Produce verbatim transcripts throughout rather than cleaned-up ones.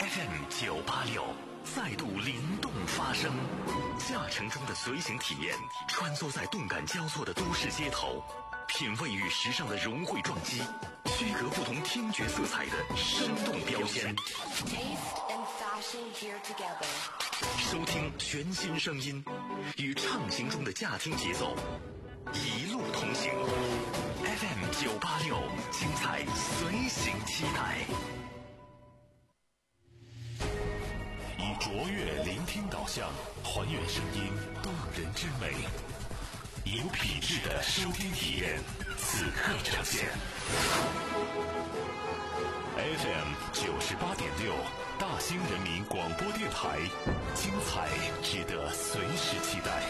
F M 九八六再度灵动发声，驾乘中的随行体验，穿梭在动感交错的都市街头，品味与时尚的融汇撞击，区隔不同听觉色彩的生动标签。收听全新声音，与畅行中的驾听节奏，一路同行。F M 九八六，精彩随行期待。以卓越聆听导向，还原声音动人之美，有品质的收听体验，此刻呈现。F M 九十八点六，大兴人民广播电台，精彩值得随时期待。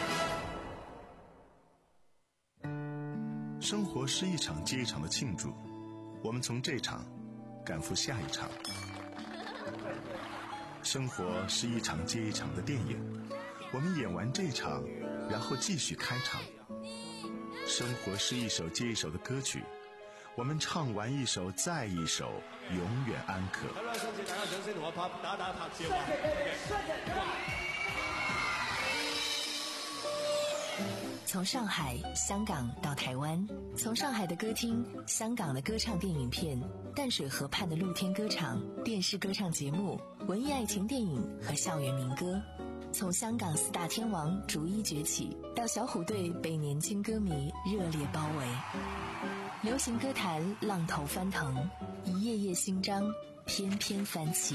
生活是一场接一场的庆祝，我们从这场赶赴下一场。生活是一场接一场的电影，我们演完这场，然后继续开场。生活是一首接一首的歌曲，我们唱完一首再一首，永远安可。 从上海、香港到台湾，从上海的歌厅、香港的歌唱电影片、淡水河畔的露天歌场、电视歌唱节目、文艺爱情电影和校园民歌，从香港四大天王逐一崛起，到小虎队被年轻歌迷热烈包围，流行歌坛浪头翻腾，一页页新章翩翩翻起。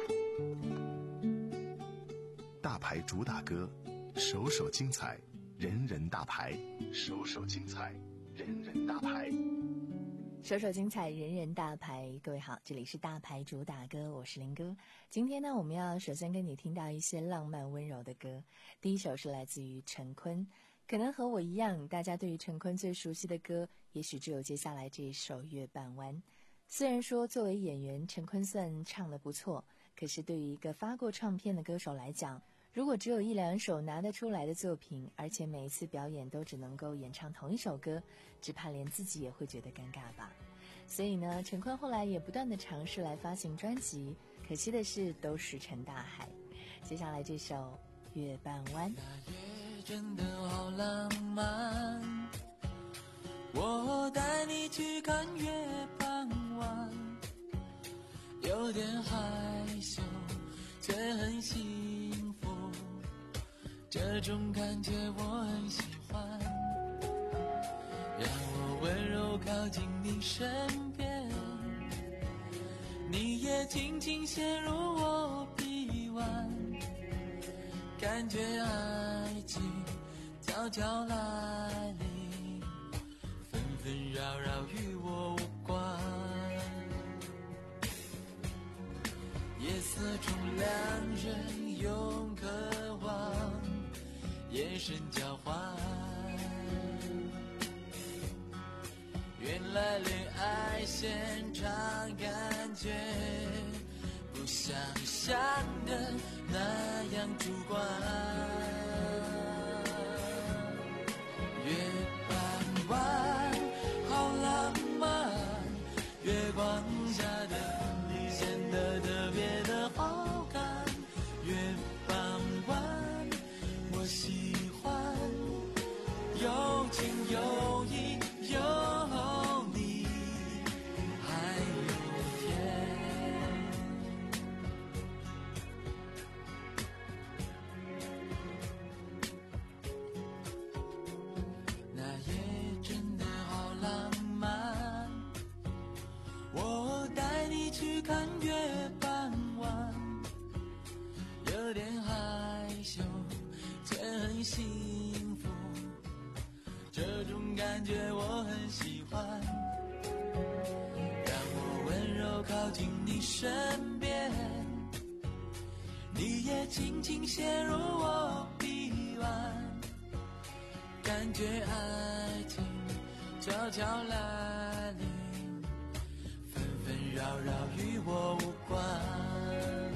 大牌主打歌，首首精彩，人人大牌，首首精彩，人人大牌， 首首精彩，人人大牌。各位好，这里是大牌主打歌，我是林哥。今天呢，我们要首先跟你听到一些浪漫温柔的歌。第一首是来自于陈坤，可能和我一样，大家对于陈坤最熟悉的歌，也许只有接下来这一首《月半弯》。虽然说作为演员，陈坤算唱得不错，可是对于一个发过唱片的歌手来讲，如果只有一两首拿得出来的作品，而且每一次表演都只能够演唱同一首歌，只怕连自己也会觉得尴尬吧。所以呢，陈坤后来也不断地尝试来发行专辑，可惜的是都石沉大海。接下来这首《月半弯》。 那夜真的好浪漫，我带你去看月半弯，有点害羞却很幸福，这种感觉我很喜欢，让我温柔靠近你身边，你也轻轻陷入我臂弯，感觉爱情悄悄来临，纷纷扰扰与我无关，夜色中两人用渴望眼神交换，原来恋爱现场感觉不像想的那样主观，月半弯好浪漫，月光下的你显得特别的好看，月半弯我喜欢，有情有义有你还有天，那夜真的好浪漫，我带你去看月半弯，有点害羞却很幸福，这种感觉我很喜欢，让我温柔靠近你身边，你也轻轻陷入我臂弯，感觉爱情悄悄来临，纷纷扰扰与我无关，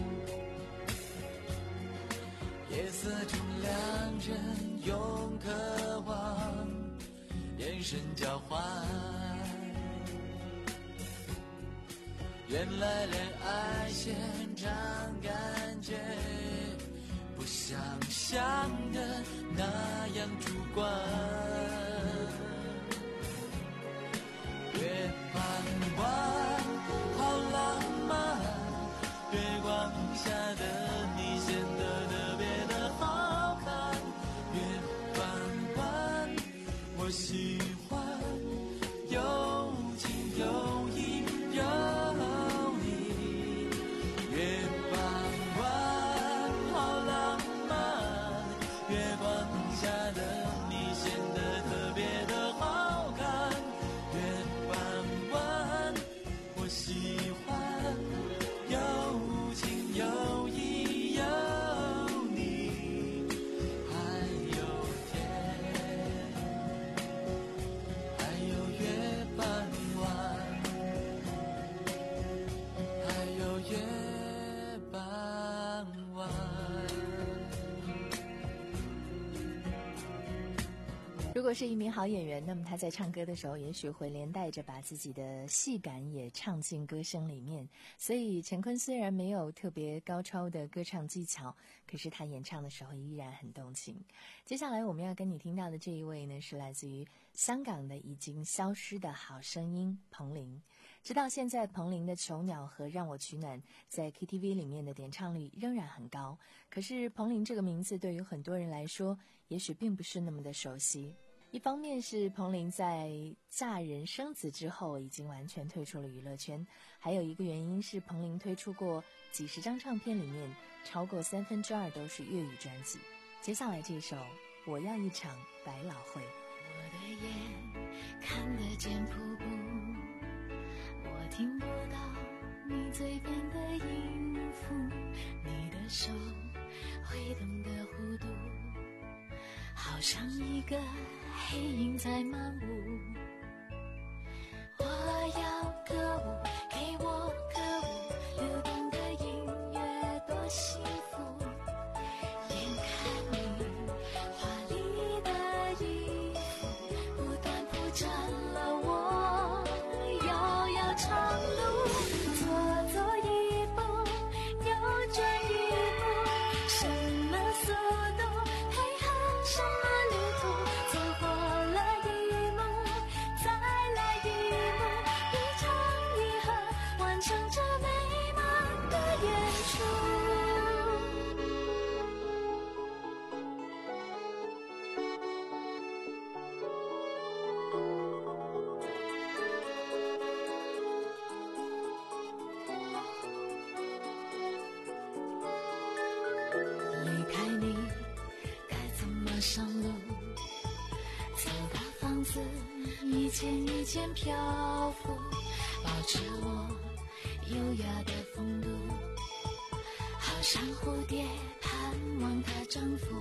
夜色中两人用渴望眼神交换， 原来恋爱现场感觉不像想的那样主观，月傍晚好浪漫，月光下的你显得特别的好看，月傍晚我喜欢有情有义有你，月傍晚好浪漫，月光下的你显得特别的好看，月傍晚我喜欢有情有义有你，还有天，还有月傍晚，还有月傍晚。 如果是一名好演员，那么他在唱歌的时候也许会连带着把自己的戏感也唱进歌声里面。所以陈坤虽然没有特别高超的歌唱技巧，可是他演唱的时候依然很动情。接下来我们要跟你听到的这一位呢，是来自于香港的已经消失的好声音彭羚。直到现在，彭羚的《囚鸟》和《让我取暖》在 K T V 里面的点唱率仍然很高。可是彭羚这个名字对于很多人来说也许并不是那么的熟悉。一方面是彭羚在嫁人生子之后已经完全退出了娱乐圈，还有一个原因是彭羚推出过几十张唱片，里面超过三分之二都是粤语专辑。接下来这首《我要一场百老汇》。 我的眼看得见瀑布，我听不到你嘴边的音符，你的手挥动的弧度好像一个黑影在漫舞，我要歌舞，给我歌舞，流动的音乐多幸福，眼看你华丽的衣服不断铺展了我遥遥长路，左走一步右转一步，什么速度配合什么旅途，走过了一幕再来一幕，一唱一和完成这美满的演出。离开你该怎么上路，走到房子一间一间漂浮，保持我优雅的风度，好像蝴蝶盼望它征服，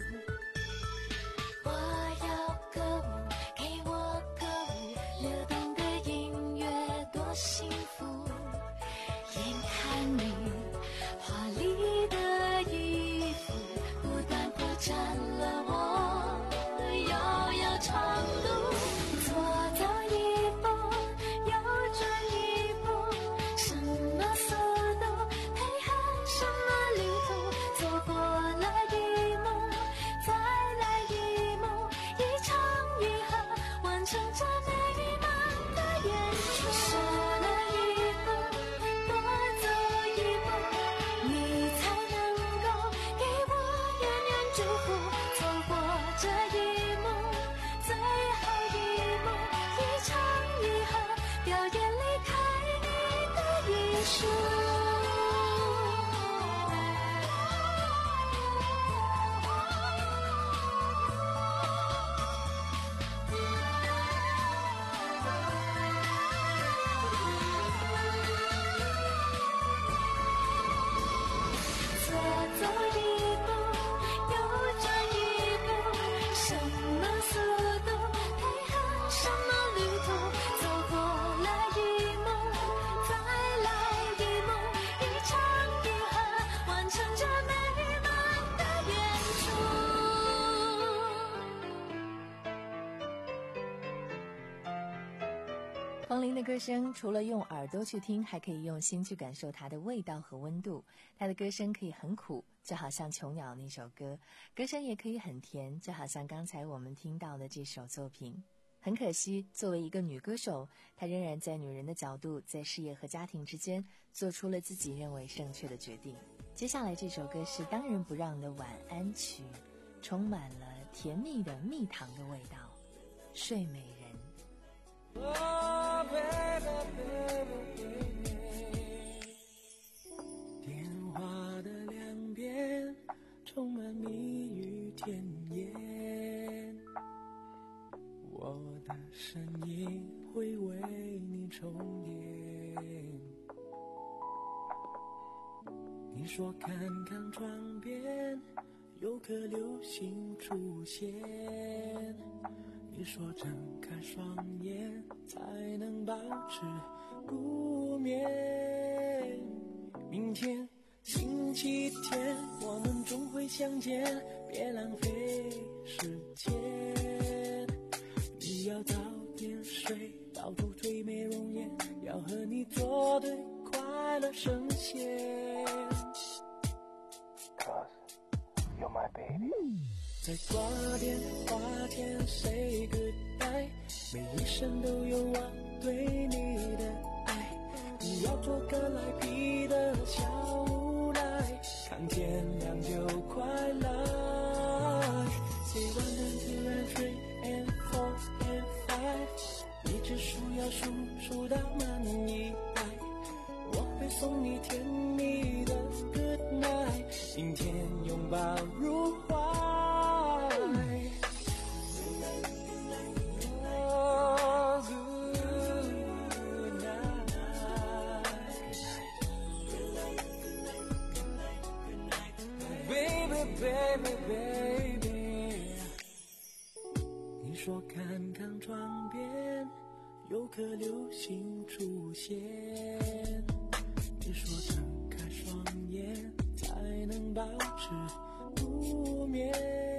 我要歌舞，给我歌舞，流动的音乐多幸福，眼看你华丽的衣服不断铺展了我遥遥长路，左走一步右转一步，什么速度配合什么旅途，走过了一幕再来一幕，一唱一和完成这美满的演出，少了一步多走一步，你才能够给我远远祝福，走过这一幕最后一幕，一唱一和表演离开你的艺术。左走一步右转一步，什么速度配合什么旅途，走过了一幕再来一幕， 黄龄的歌声除了用耳朵去听，还可以用心去感受它的味道和温度。她的歌声可以很苦，就好像囚鸟那首歌，歌声也可以很甜，就好像刚才我们听到的这首作品。很可惜，作为一个女歌手，她仍然在女人的角度，在事业和家庭之间做出了自己认为正确的决定。接下来这首歌是当仁不让的晚安曲，充满了甜蜜的蜜糖的味道。睡美人。 Oh, baby, baby, baby. 电话的两边充满蜜语甜言，我的声音会为你充电。你说看看窗边有颗流星出现，你说睁开双眼才能保持不眠。明天星期天我们终会相见，别浪费时间。你要早点睡，到处推美容颜，要和你作对，快乐神仙。Cause you're my baby。在挂电话前 say goodbye， 每一声都有我对你的爱。你要做个来皮的小无赖，看天亮就快来。Say one and two and three and four and five， 一直数要数数到满一百，我会送你甜蜜的 good night， 明天拥抱入怀。Baby, baby， 你说看看窗边有颗流星出现，你说睁开双眼才能保持不眠。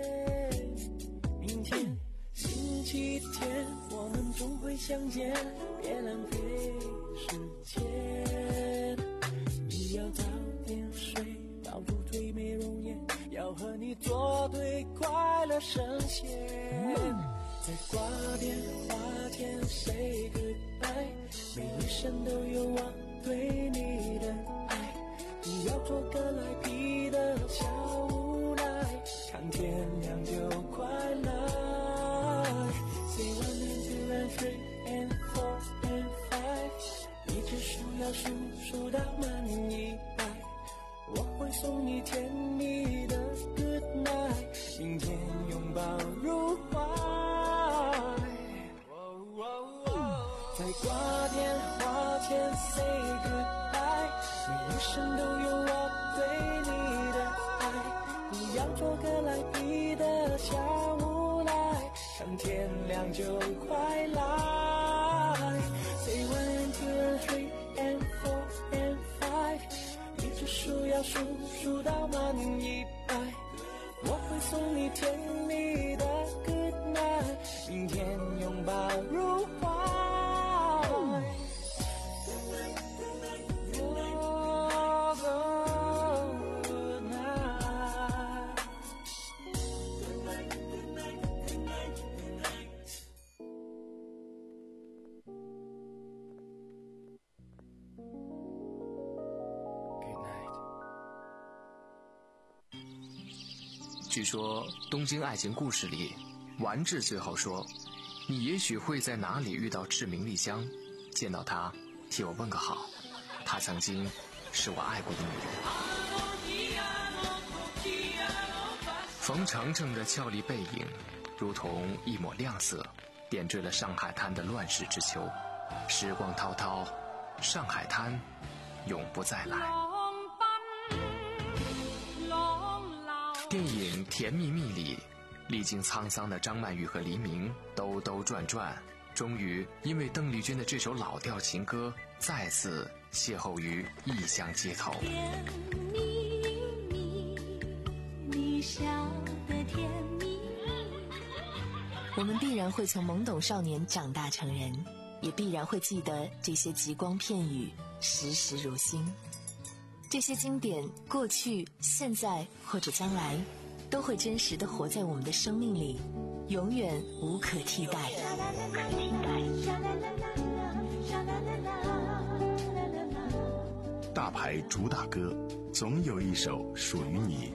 明天星期天我们终会相见，别浪费时间。你要早点睡，到处推美容颜，要和你作对，快乐神仙。在挂电话前 say goodbye， 每一声都有我对你的爱。你要做个来皮的小无赖，看天亮就快来。Say one and two and three and four and five， 一直数要数数到满一百，我会送你甜蜜的 good night， 明天拥抱入怀。在挂电话前 say goodbye， 每一声都有我对你的爱。你要做个来皮的小无赖，看天亮就快来。Say one and two and three and four and five，一直数要数数到满一百，我会送你甜蜜的 good night， 明天拥抱入怀。 据说《东京爱情故事》里，丸治最后说：“你也许会在哪里遇到志明丽香，见到她，替我问个好。她曾经是我爱过的女人。”冯程程的俏丽背影，如同一抹亮色，点缀了上海滩的乱世之秋。时光滔滔，上海滩永不再来。电影《甜蜜蜜》里，历经沧桑的张曼玉和黎明兜兜转转，终于因为邓丽君的这首老调情歌，再次邂逅于异乡街头。 甜蜜蜜，你笑得甜蜜。 我们必然会从懵懂少年长大成人， 也必然会记得这些极光片语，时时如新。这些经典，过去、现在或者将来，都会真实地活在我们的生命里，永远无可替代。 大牌主打歌，总有一首属于你。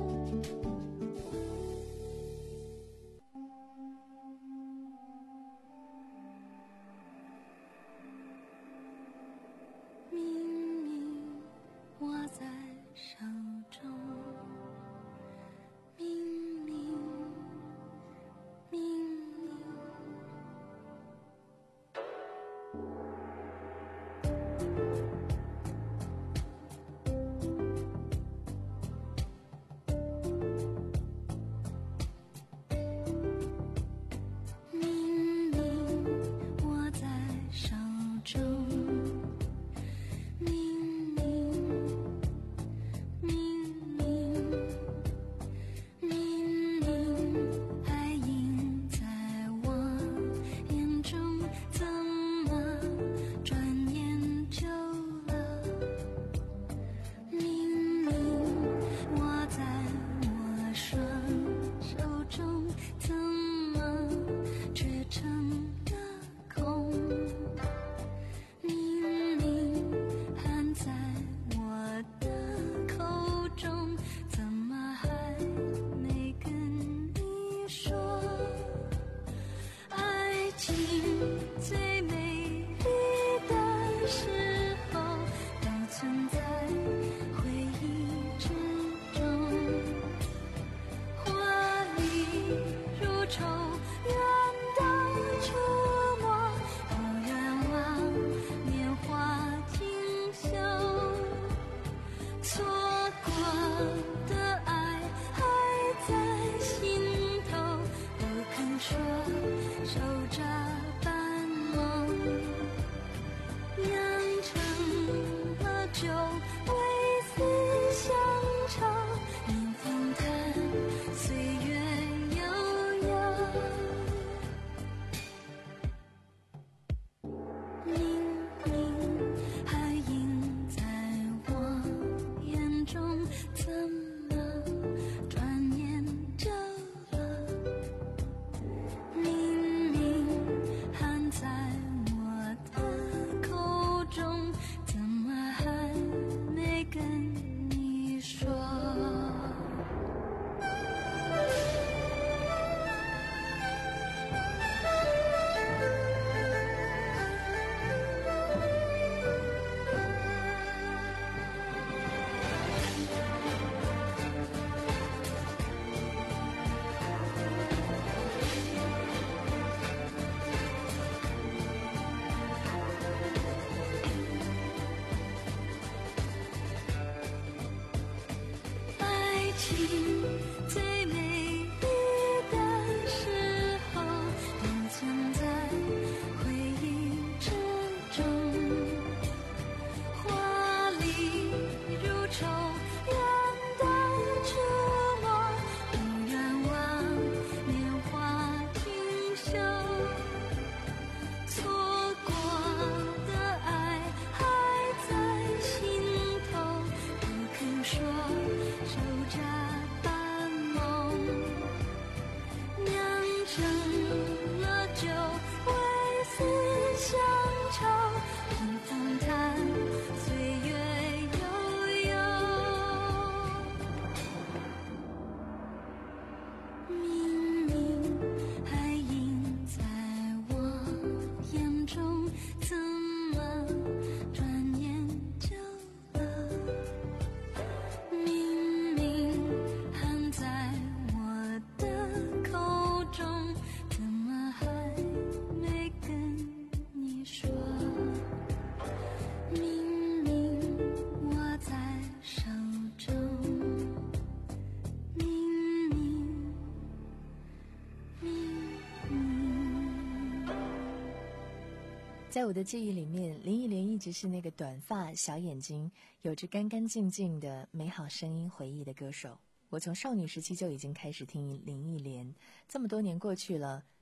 在我的记忆里面，林忆莲一直是那个短发、小眼睛、有着干干净净的美好声音回忆的歌手。我从少女时期就已经开始听林忆莲，这么多年过去了，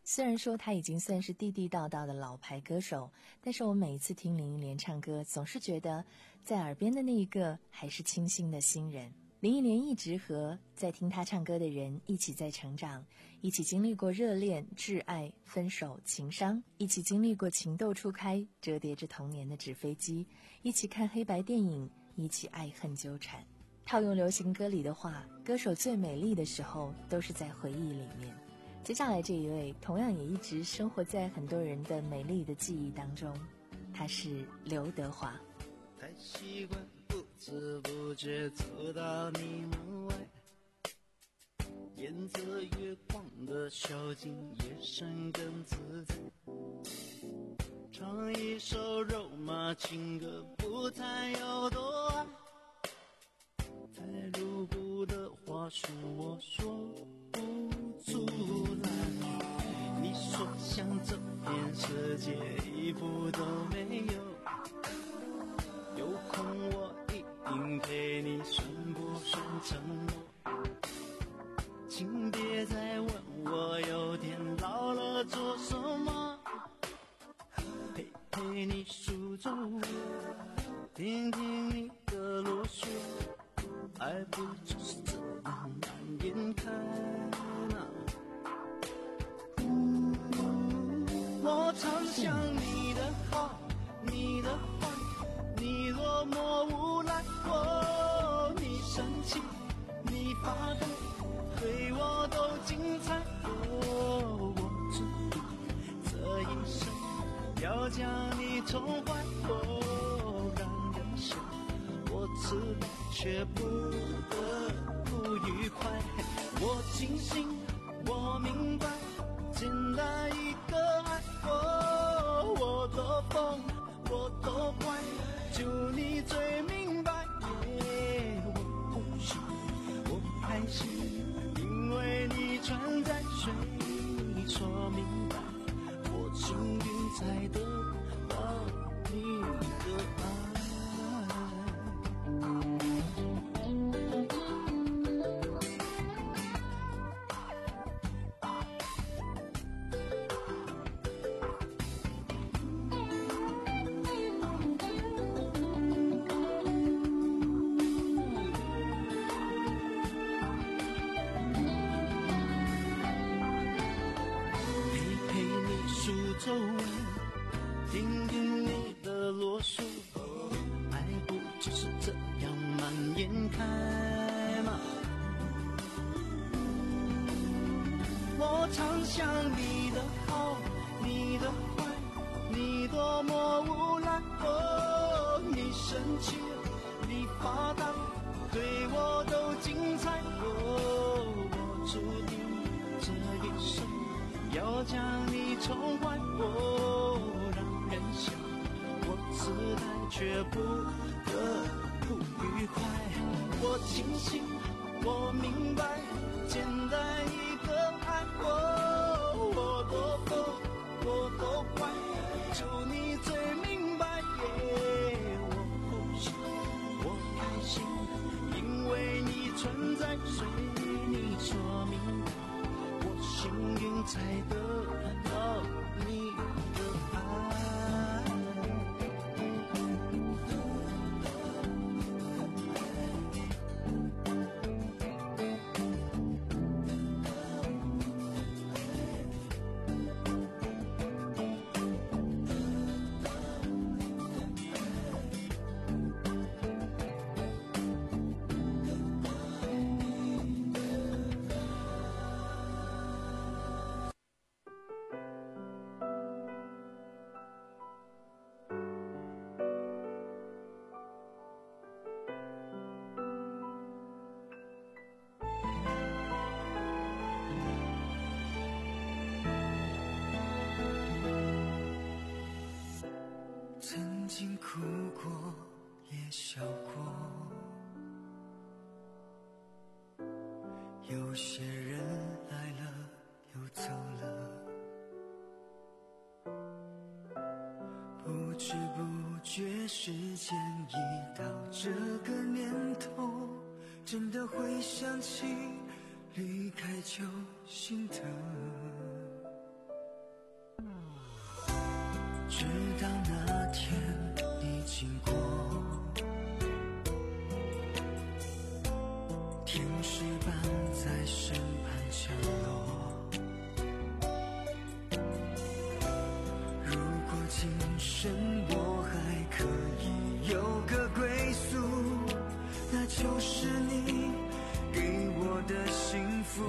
虽然说他已经算是地地道道的老牌歌手，但是我每一次听林忆莲唱歌，总是觉得在耳边的那一个还是清新的新人。林忆莲一直和在听她唱歌的人一起在成长，一起经历过热恋、挚爱、分手、情伤，一起经历过情窦初开、折叠着童年的纸飞机，一起看黑白电影，一起爱恨纠缠。套用流行歌里的话，歌手最美丽的时候都是在回忆里面。接下来这一位同样也一直生活在很多人的美丽的记忆当中，他是刘德华。 太习惯不知不觉走到你门外，沿着月光的小径，夜深更自在，唱一首肉麻情歌，不谈有多爱，太露骨的话术我说不出来，你说像这片世界一步都没有，有空我一定陪你顺不顺承诺，请别再问我有天老了做什么，陪陪你数着我，听听你的啰嗦，爱不就是这样难掩开吗？我常想你的好，你的坏，你若莫无赖，哦，你生气，你发呆，对我都精彩，哦，我注定这一生要将你宠坏，哦，让人笑，我知道却不得不愉快，我清醒，我明白，简单一个爱，哦，我多疯，我多坏，就你最明白，耶，我不行，我开心，因为你存在，谁说明白，我幸运才得到你的爱。皱纹，听听你的啰嗦，爱不就是这样蔓延开吗？我常想你的好，你的坏，你多么无赖，哦，你生气，你发呆，对我都精彩，哦，我注定这一生要将你宠坏，哦，让人笑，我自带却不得不愉快，我清醒，我明白，简单一个爱，哦，我多疯，我多坏，就你最明白，耶，我不行，我开心，因为你存在，随你说明白，我幸运才得到你的爱。 曾经哭过，也笑过，有些人来了又走了，不知不觉时间已到这个年头，真的会想起离开就心疼。 生我还可以有个归宿，那就是你给我的幸福。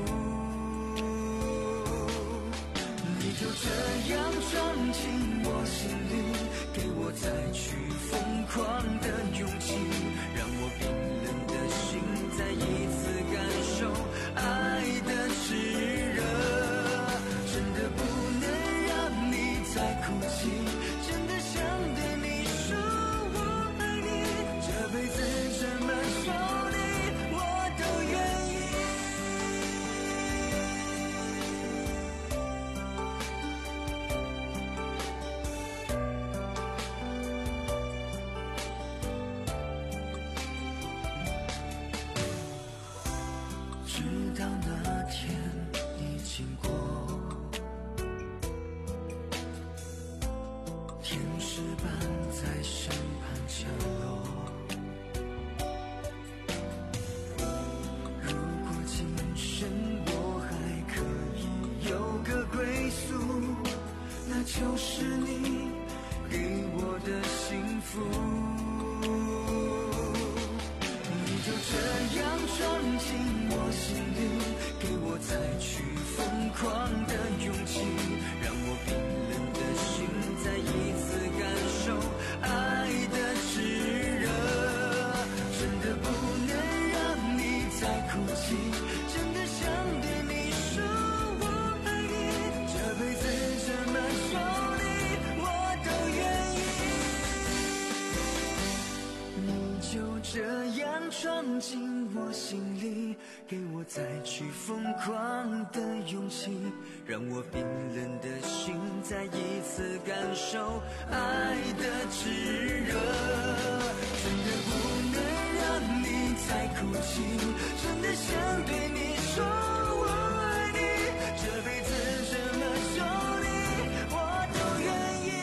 你就这样装进我心里，给我再去疯狂的勇气，让我冰冷的心再一次感受爱的炽热。真的不能让你再哭泣，真的想对你说我爱你，这辈子怎么受你我都愿意。直到那天你经过，天使般在身旁降落。如果今生我还可以有个归宿，那就是你给我的幸福。你就这样装进我心里，给我再去疯狂的勇气，让我冰冷的心再一次感受爱的炽热。真的不能让你再哭泣，真的想对你说我爱你，这辈子怎么受你我都愿意。你就这样装进我心里，给我再去疯狂的勇气，让我冰冷的心再一次感受爱的炽热。真的不能让你再哭泣，真的想对你说我爱你，这辈子怎么受你我都愿意。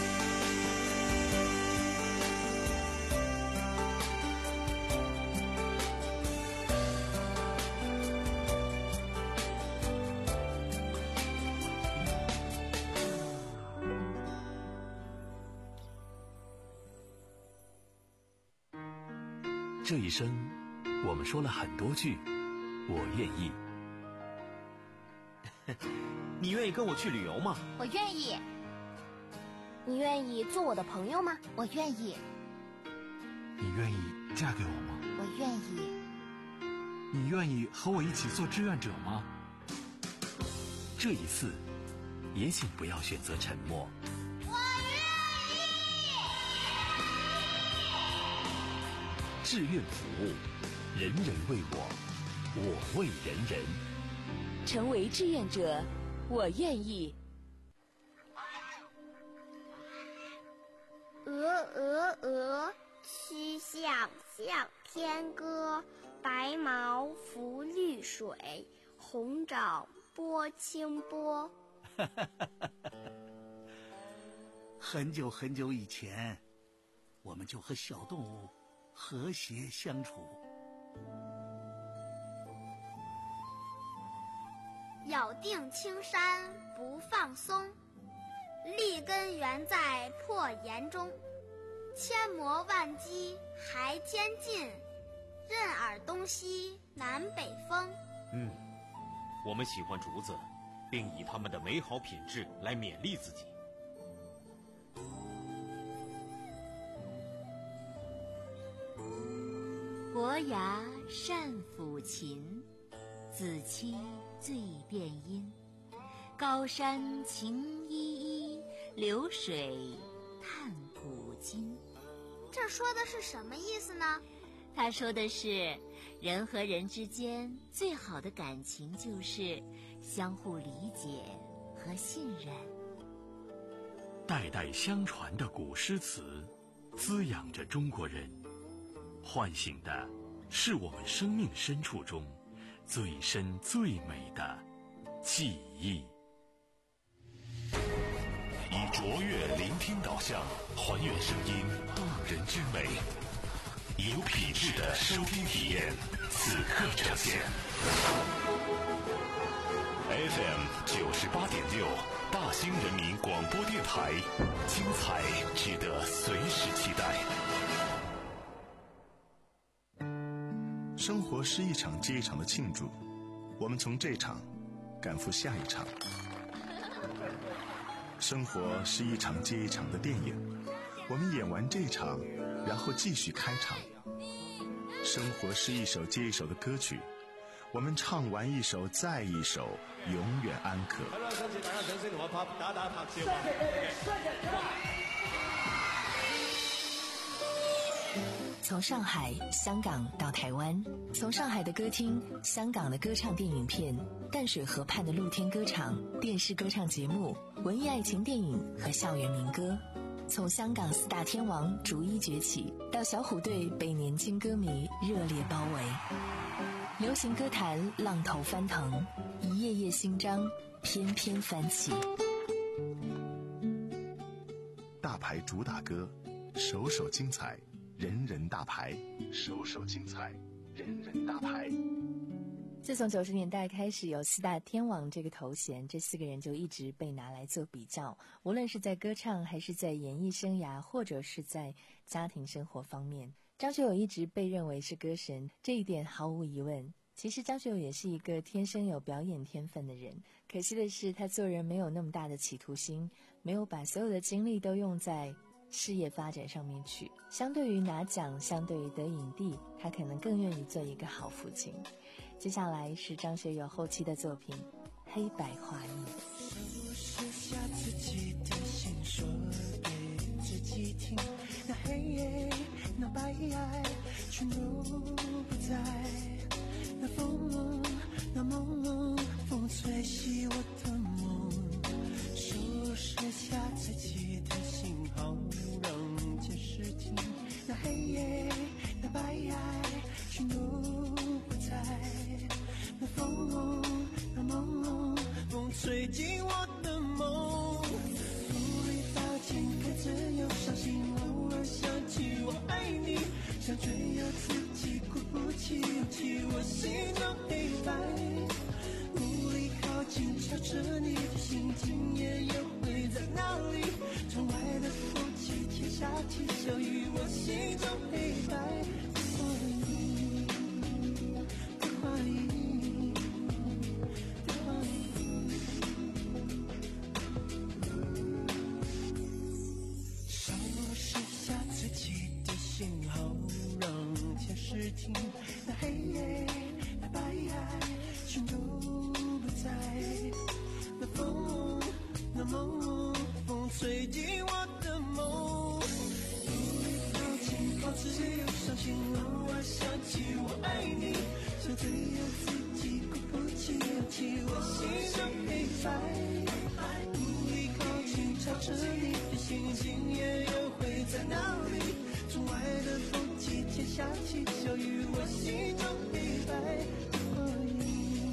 这一生，我们说了很多句“我愿意”。 你愿意跟我去旅游吗？ 我愿意。你愿意做我的朋友吗？我愿意。 你愿意嫁给我吗？ 我愿意。 你愿意和我一起做志愿者吗？ 这一次，也请不要选择沉默。志愿服务，人人为我，我为人人。 成为志愿者，我愿意。 鹅鹅鹅，曲项向天歌。白毛浮绿水，红掌拨清波。 很久很久以前，我们就和小动物和谐相处。 咬定青山不放松，立根原在破岩中。千磨万击还坚劲，任尔东西南北风。 嗯，我们喜欢竹子，并以它们的美好品质来勉励自己。 伯牙善抚琴，子期醉殿音。高山晴依依，流水叹古今。 这说的是什么意思呢？ 他说的是，人和人之间最好的感情就是相互理解和信任。 代代相传的古诗词，滋养着中国人，唤醒的是我们生命深处中最深最美的记忆。以卓越聆听导向，还原声音动人之美，有品质的收听体验，此刻呈现。 F M 九十八点六，大兴人民广播电台，精彩值得随时期待。 生活是一场接一场的庆祝，我们从这场赶赴下一场。生活是一场接一场的电影，我们演完这场，然后继续开场。生活是一首接一首的歌曲，我们唱完一首再一首，永远安可。 从上海、香港到台湾，从上海的歌厅、香港的歌唱电影片、淡水河畔的露天歌场、电视歌唱节目、文艺爱情电影和校园民歌，从香港四大天王逐一崛起，到小虎队被年轻歌迷热烈包围。流行歌坛浪头翻腾，一页页新章翩翩翻起。 大牌主打歌，首首精彩，人人大牌，首首精彩，人人大牌。 自从九十年代开始有四大天王这个头衔，这四个人就一直被拿来做比较，无论是在歌唱还是在演艺生涯，或者是在家庭生活方面，张学友一直被认为是歌神，这一点毫无疑问。其实张学友也是一个天生有表演天分的人，可惜的是他做人没有那么大的企图心，没有把所有的精力都用在事业发展上面去。相对于拿奖，相对于得影帝，他可能更愿意做一个好父亲。接下来是张学友后期的作品《黑白画意》。 收拾下自己的心，说给自己听，那黑夜那白爱全都不在，那风那梦风吹熄我的梦，收拾下自己的心，好让件事情，那黑夜那白爱全都不在，那风那梦风吹进我的梦，无力抱紧该自由伤心，偶尔想起我爱你，想追又自己鼓不起勇气，我心中黑白，无力靠近朝着你的心，今夜又会在哪里？窗外的风起天下起小雨，我心中黑白，不怀疑，不怀疑，不怀疑。收拾下自己的心，好让件事情，那黑夜那白爱全都不在，那风那梦风吹进我的梦，无力靠近靠自由伤心，偶尔想起我爱你，想追又自己鼓不起勇气，我心中黑白，无力靠近朝着你的心，今夜又会在哪里？窗外的风起天下起小雨，我心中黑白，不怀疑，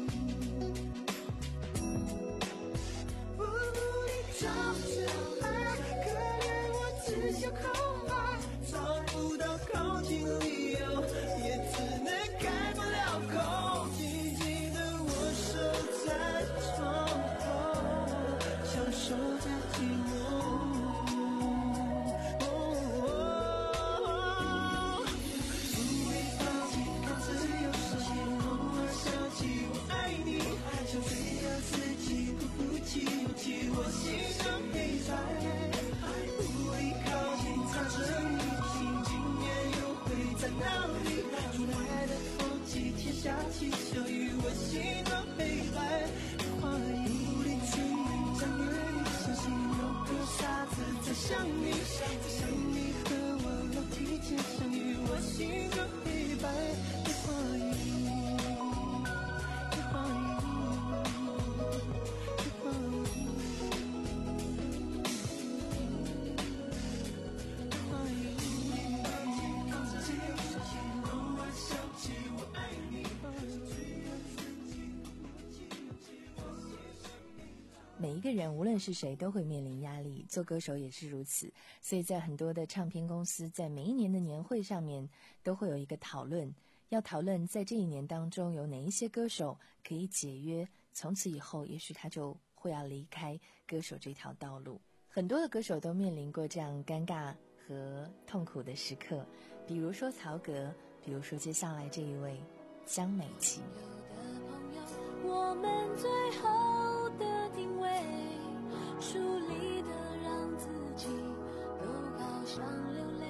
无力找着爱，可怜我只想空白，找不到靠近理由，也只能开不了口，静静的我守在窗后，享受着寂寞。我心中黑白，无力靠近藏着你的心，今夜又会在哪里？窗外的风起天下起小雨，我心中黑白，不怀疑，无力去将约你相信，有个傻子在想你，在想你和我楼梯间相遇，我心中黑白，不怀疑，不怀疑，不怀疑。 每一个人无论是谁都会面临压力，做歌手也是如此，所以在很多的唱片公司在每一年的年会上面都会有一个讨论，要讨论在这一年当中有哪一些歌手可以解约， 从此以后也许他就会要离开歌手这条道路。很多的歌手都面临过这样尴尬和痛苦的时刻，比如说曹格，比如说接下来这一位江美琪。 我们最后的定位，疏离的让自己都好想流泪。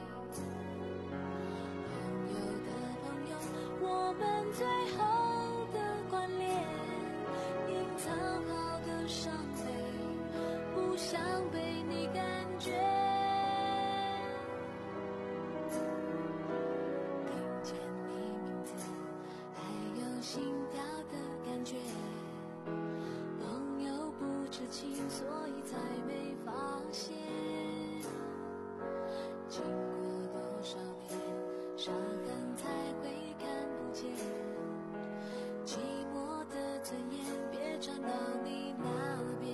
朋友的朋友，我们最后的关联，隐藏好的伤悲，不想被你感觉。听见你名字，还有心跳的感觉，朋友不知情，所以才没发现。经过多少年，伤痕才会看不见。寂寞的尊严，别转到你那边。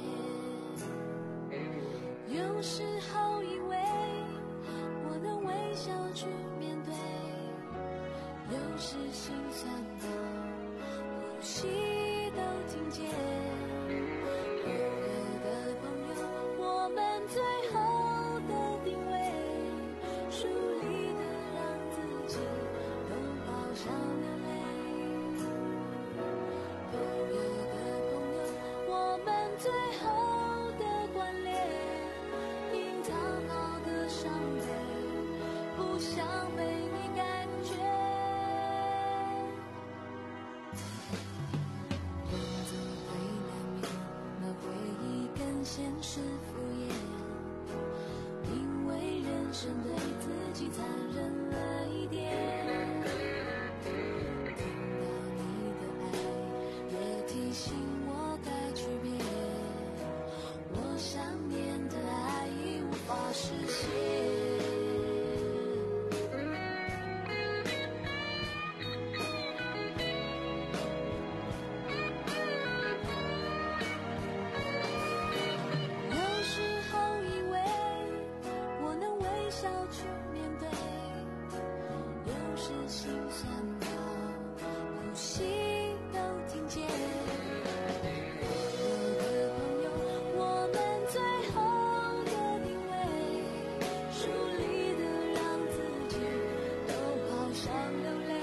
有时候以为我能微笑去面对，有时心酸到呼吸都听见。朋友的朋友，我们最后的定位，疏离的让自己都好想流泪。朋友的朋友，我们最后的关联，隐藏好的伤悲，不想被你感觉。人总会难免，那回忆跟现实敷衍，因为人生对自己残忍了一点。听到你的爱，也提醒我该区别，我想念的爱已无法实现。有时候以为我能微笑去面对，有时心酸到呼吸都听见。朋友的朋友，我们最后的定位，疏离的让自己都好想流泪。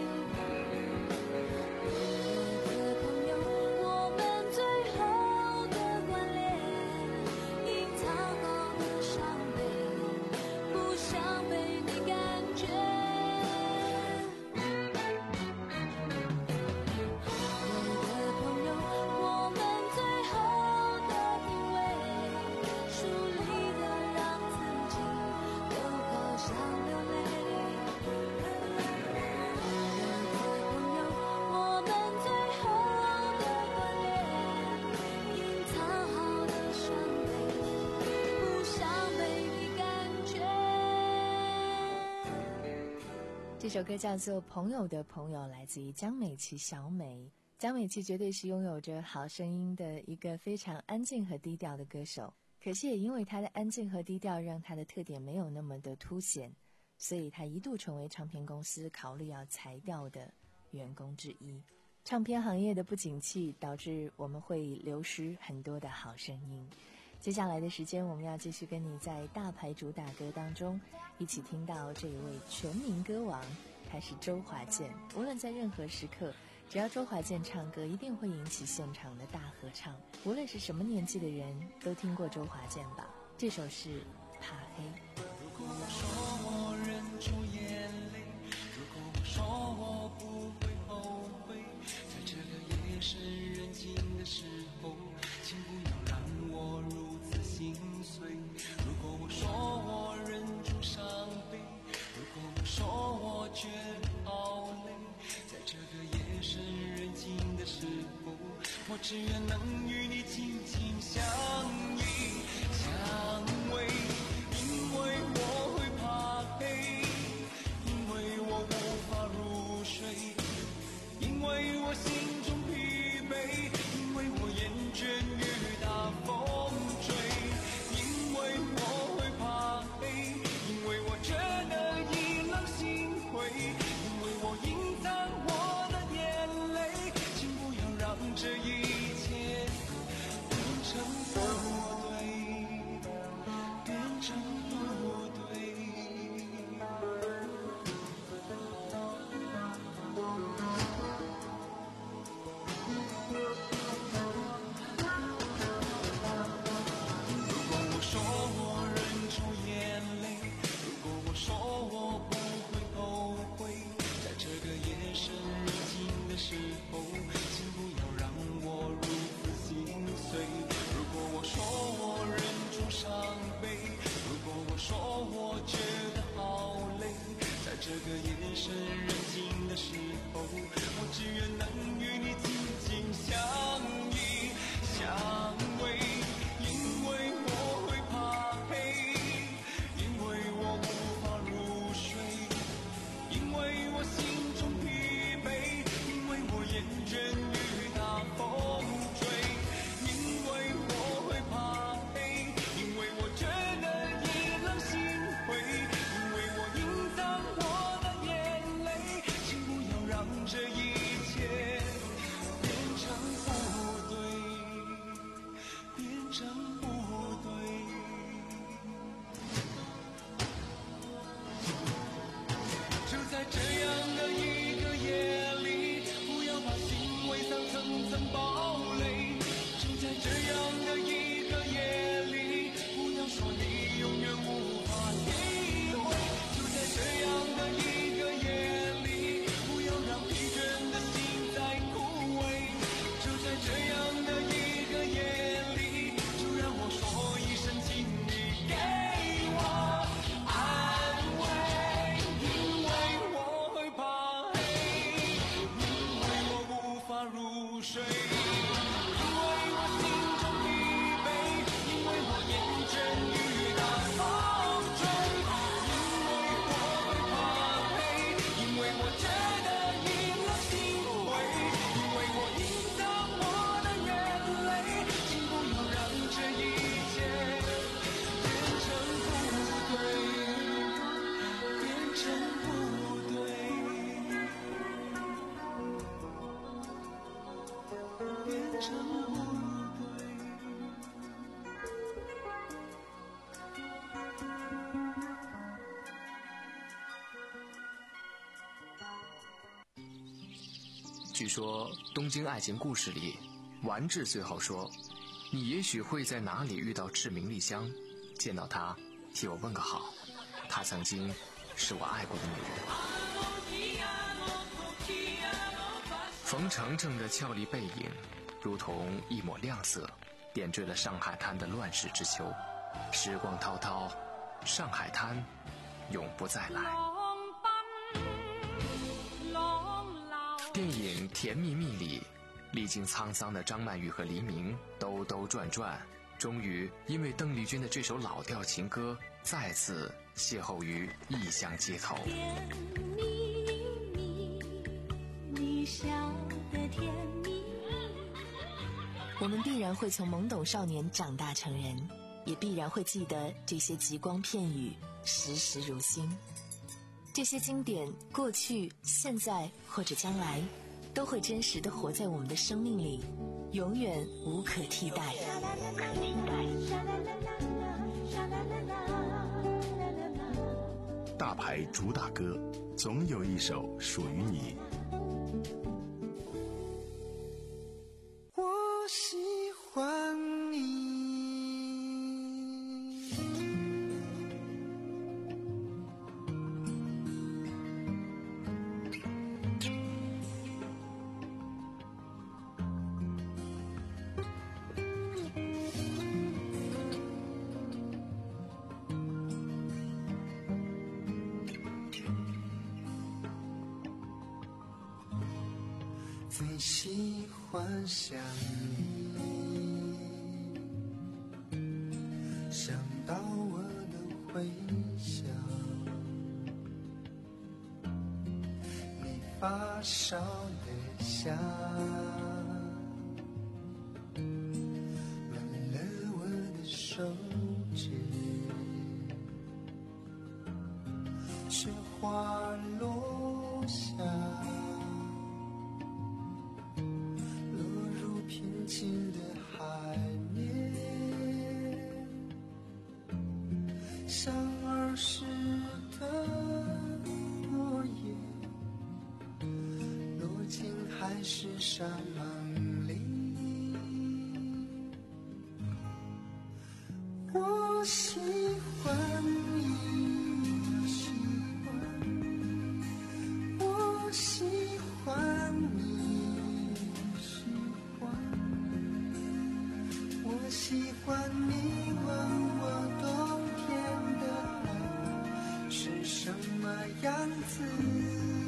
朋友的朋友，我们最后的关联，隐藏好的伤悲，不想被你感觉。朋友的朋友，我们最后的定位，疏离的让自己都好想流泪。朋友的朋友，我们最后的关联，隐藏好的伤悲，不想被你感觉。 这首歌叫做《朋友的朋友》，来自于江美琪小美。江美琪绝对是拥有着好声音的一个非常安静和低调的歌手，可惜也因为她的安静和低调，让她的特点没有那么的凸显，所以她一度成为唱片公司考虑要裁掉的员工之一。唱片行业的不景气导致我们会流失很多的好声音。接下来的时间，我们要继续跟你在大牌主打歌当中一起听到这一位全民歌王，他是周华健。无论在任何时刻，只要周华健唱歌，一定会引起现场的大合唱。无论是什么年纪的人，都听过周华健吧？这首是《怕黑》。 如果我说我忍住眼泪，如果我说我不会后悔，在这个夜深人静的时候，请不要让我如此心碎。如果我说我忍住伤悲，如果我说我觉得好累，在这个夜深人静的时候，我只愿能与你紧紧相依相偎。因为我会怕黑，因为我无法入睡，因为我心中疲惫，因为我厌倦雨打风吹。因为我会怕黑，因为我觉得意冷心灰，因为我隐藏我的眼泪，请不要让这一深人静的时候，我只愿能与你紧紧相依相偎，因为我会怕黑，因为我无法入睡，因为我心中疲惫，因为我厌倦雨打风吹，因为我会怕黑，因为我觉得意冷心灰，因为我隐藏我的眼泪，请不要让这一切变成不对，变成不对。就在这样的一个夜里，不要把心围上层层堡垒。就在这样的一个夜里，不要说你永远无法体会。就在这样的一个夜里，不要让疲倦的心再枯萎。就在这样的一个夜里，就让我说一声，请你给我安慰，因为我会怕黑，因为我无法入睡，因为我心中疲惫，因为我厌倦雨打风吹，因为我会怕黑，因为我觉得意冷心灰，因为我隐藏我的眼泪，请不要让这一切变成不对，变成不对，变成不对。 据说《东京爱情故事》里，丸治最后说：“你也许会在哪里遇到志明丽香，见到她，替我问个好。她曾经是我爱过的女人。”冯程程的俏丽背影，如同一抹亮色，点缀了上海滩的乱世之秋。时光滔滔，上海滩永不再来。电影《甜蜜蜜》里，历经沧桑的张曼玉和黎明兜兜转转，终于因为邓丽君的这首老调情歌，再次邂逅于异乡街头。 甜蜜蜜，你笑得甜蜜。 我们必然会从懵懂少年长大成人，也必然会记得这些极光片语，时时如新。这些经典，过去、现在或者将来，都会真实地活在我们的生命里，永远无可替代。 大牌主打歌，总有一首属于你。 我喜欢你。最喜欢想你，想到我的微笑，你发烧的笑，吻了我的手指，雪花落下，平静的海面，像儿时的落叶，落进海誓山盟里。我喜欢你，喜欢你，我喜欢你。喜欢你问我冬天的爱是什么样子。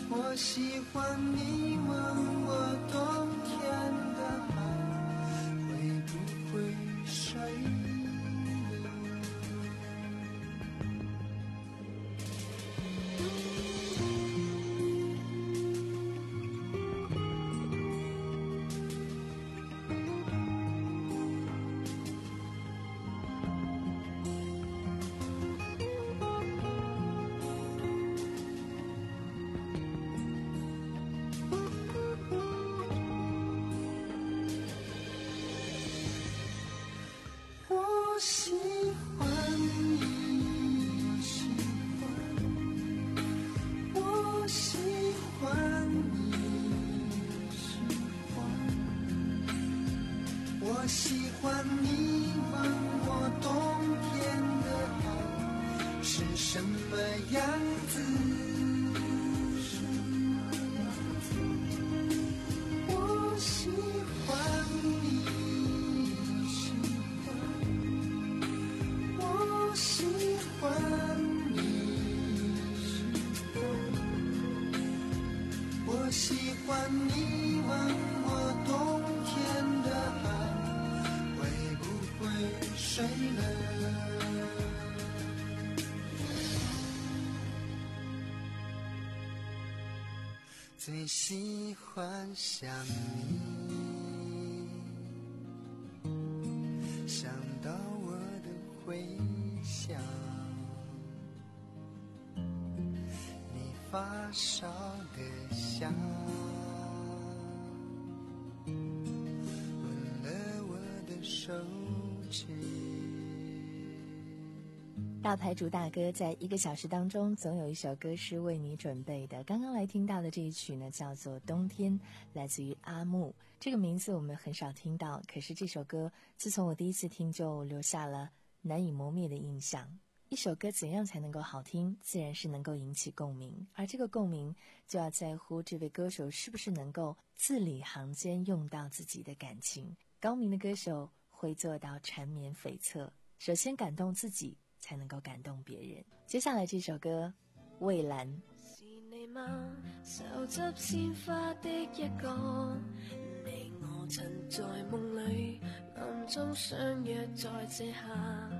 我喜欢你问我冬天的海会不会睡喜欢你，喜欢，我喜欢你，喜欢，我喜欢你问我冬天的海是什么样子，我喜欢你。喜欢你，我喜欢你问我冬天的海会不会睡了。最喜欢想你，想到我的回想，你发烧的香，吻了我的手指。 大牌主大哥在一个小时当中总有一首歌是为你准备的。刚刚来听到的这一曲呢，叫做《冬天》，来自于阿木。这个名字我们很少听到，可是这首歌自从我第一次听就留下了难以磨灭的印象。一首歌怎样才能够好听，自然是能够引起共鸣，而这个共鸣就要在乎这位歌手是不是能够字里行间用到自己的感情。高明的歌手会做到缠绵悱恻，首先感动自己，才能够感动别人。接下来这首歌《蔚蓝》。 是你嗎？手執鮮花的一個，你我曾在夢裏暗中相約在這下，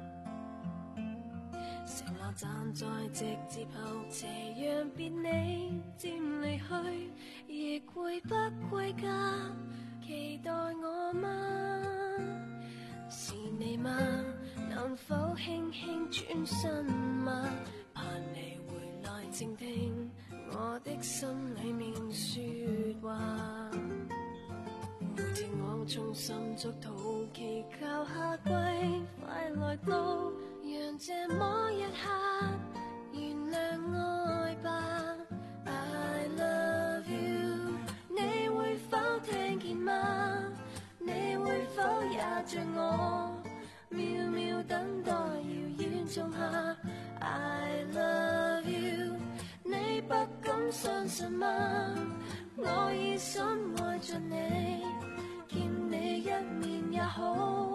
承諾站在直接後斜陽別你漸離去，亦會不歸家，期待我嗎？是你嗎？能否輕輕轉身嗎？盼你回來靜聽我的心裏面說話。每天我衷心祝禱，祈求夏季快來到，讓這麼一刻原諒愛吧。I love you， 你會否聽見嗎？你會否也像我渺渺等待遙遠種下 I love you， 你不敢相信嗎？我已深愛着你，見你一面也好，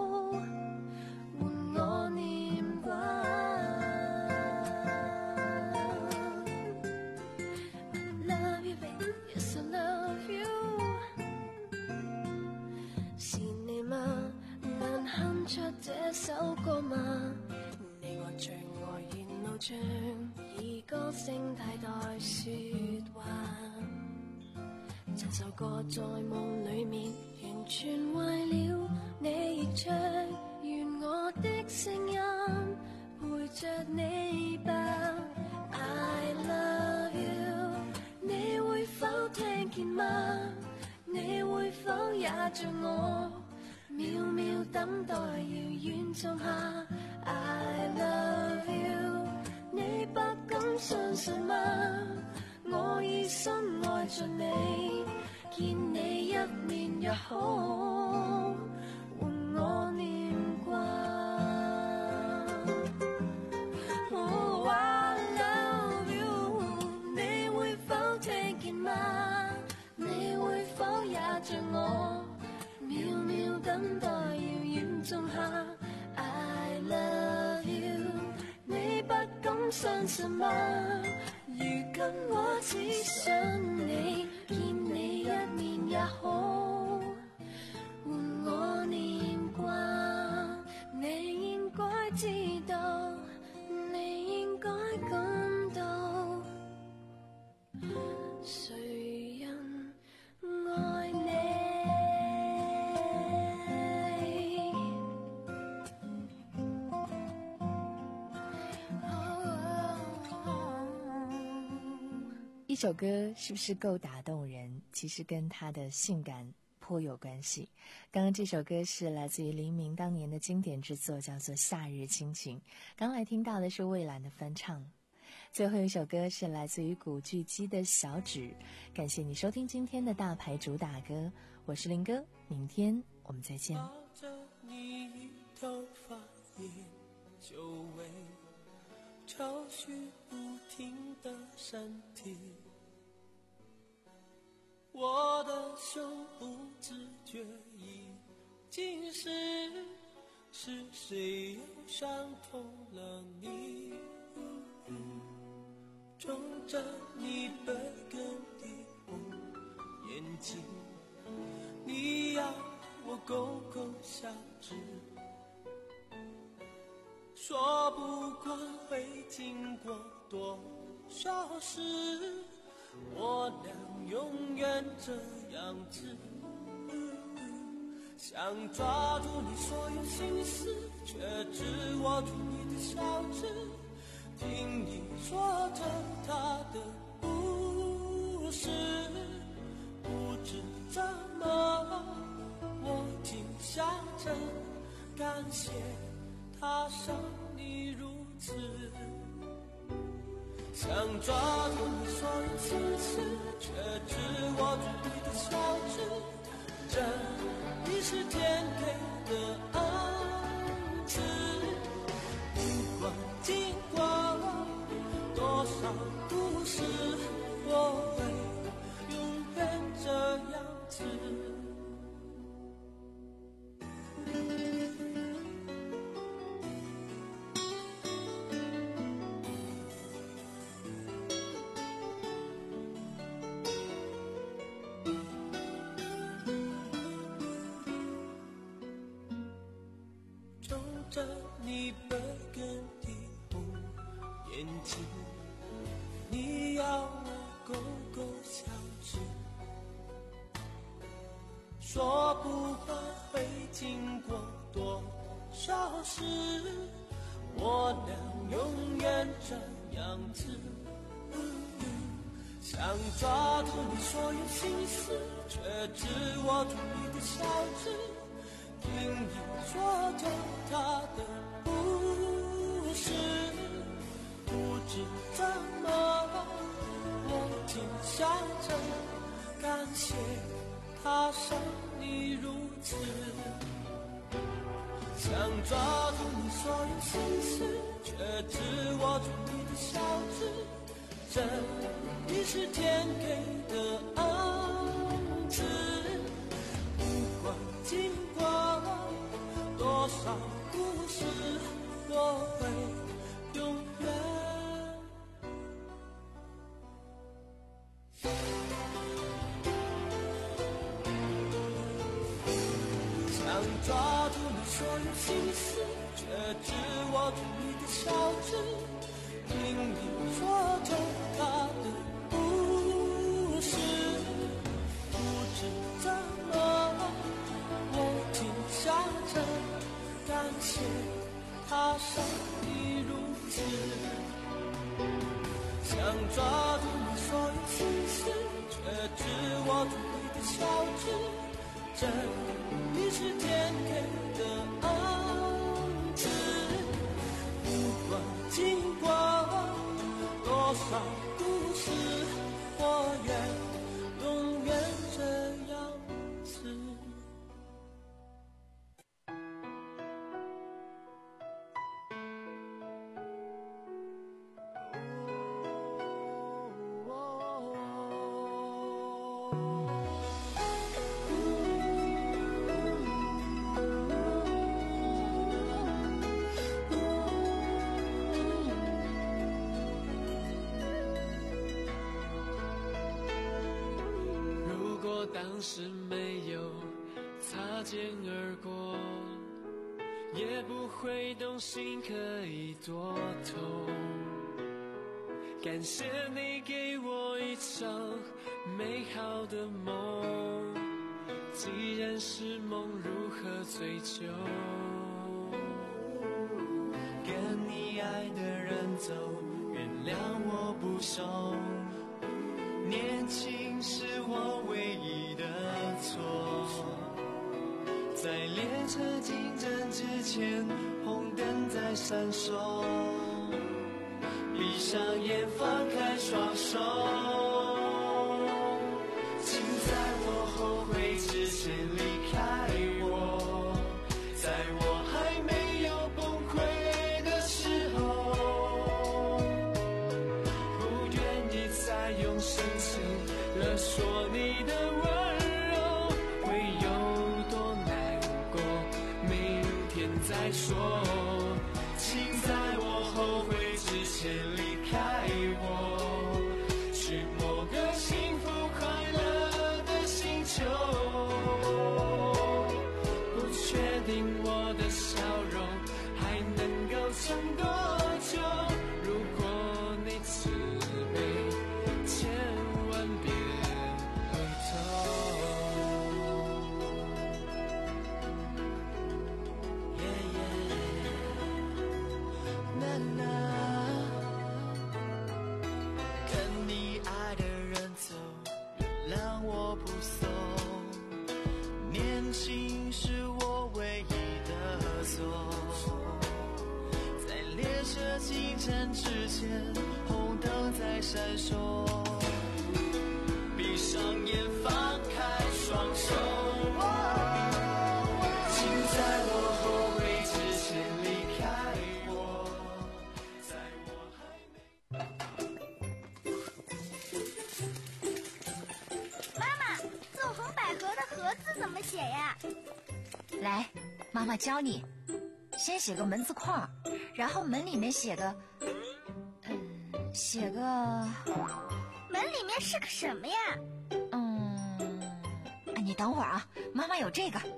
換我念掛。I love you baby， yes I love you， 是你嗎？能哼出這首歌嗎？你或最愛沿路唱，以歌聲替代說話。這首歌在夢裡面完全為了你而唱，願我的聲音陪着你吧。I love you， 你會否聽見嗎？你會否也像我渺渺等待遙遠種下 I love you， 你不敢相信嗎？我已深愛着你，見你一面也好，換我念掛。Oh I love you， 你會否聽見嗎？你會否也像我渺渺等待遙遠種下 I love you， 你不敢相信嗎？如今我只想首歌是不是够打动人，其实跟它的性感颇有关系。刚刚这首歌是来自于黎明当年的经典之作，叫做《夏日亲情》。刚来听到的是蔚蓝的翻唱。最后一首歌是来自于古巨基的《小指》。感谢你收听今天的大牌主打歌，我是林哥，明天我们再见。 抱着你头发研究为找寻不停的身体，我的胸不自觉已经是是谁又伤痛了你，冲着你本根的红眼睛，你要我勾勾小指，说不管会经过多少事，我俩永远这样子，想抓住你所有心思，却只握住你的小指，听你说着他的故事，不知怎么我竟想着感谢他伤你如此，想抓住你所有心思，却只握住你的小指，这你是天给的恩赐，不管经过多少故事，我会永远这样子。冲着你本根的红眼睛，你要我勾勾小指，说不管会经过多少事，我俩永远这样子，想抓住你所有心思，却只握住你的小指，听你说着他的故事，不知怎么我竟想着感谢他伤你如此，想抓住你所有心思，却只握住你的小指，这你是天给的恩赐，不管经过多少故事，我会永远想抓住你所有心思，却只握住你的小指，听你说着他的故事，不知怎么我竟想着感谢他伤你如此，想抓住你所有心思，却只握住你的小指，这你是天给的恩赐，不管经过多少故事，我愿永远这样子。 当时没有擦肩而过，也不会动心可以多痛。感谢你给我一场美好的梦，既然是梦，如何追究？跟你爱的人走，原谅我不熟。 车进站之前，红灯在闪烁，闭上眼，放开双手，请在我后悔之前离开我，在我还没有崩溃的时候，不愿意再用深情勒索你的温柔，会有多难过，明天再说，请在我后悔之前离开我，去某个幸福快乐的星球，不确定我的笑容还能够撑多久，如果你慈悲，千万别回头。Yeah, yeah. 啦啦，跟你爱的人走，让我不怂。年轻是我唯一的错，在列车进站之前，红灯在闪烁，闭上眼，放开双手，请在我后悔之前离开我，在我还妈妈，纵横捭阖的阖字怎么写呀？ 来，妈妈教你，先写个门字框，然后门里面写个，嗯，写个， 门里面是个什么呀？ 嗯，哎，你等会儿啊，妈妈有这个。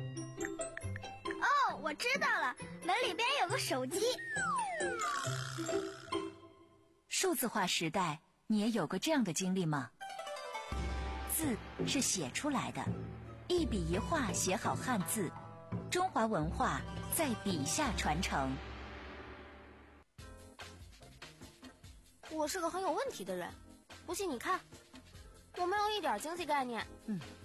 哦，我知道了，门里边有个手机。 数字化时代，你也有过这样的经历吗？字是写出来的，一笔一画写好汉字，中华文化在笔下传承。 我是个很有问题的人，不信你看，我没有一点经济概念。 嗯，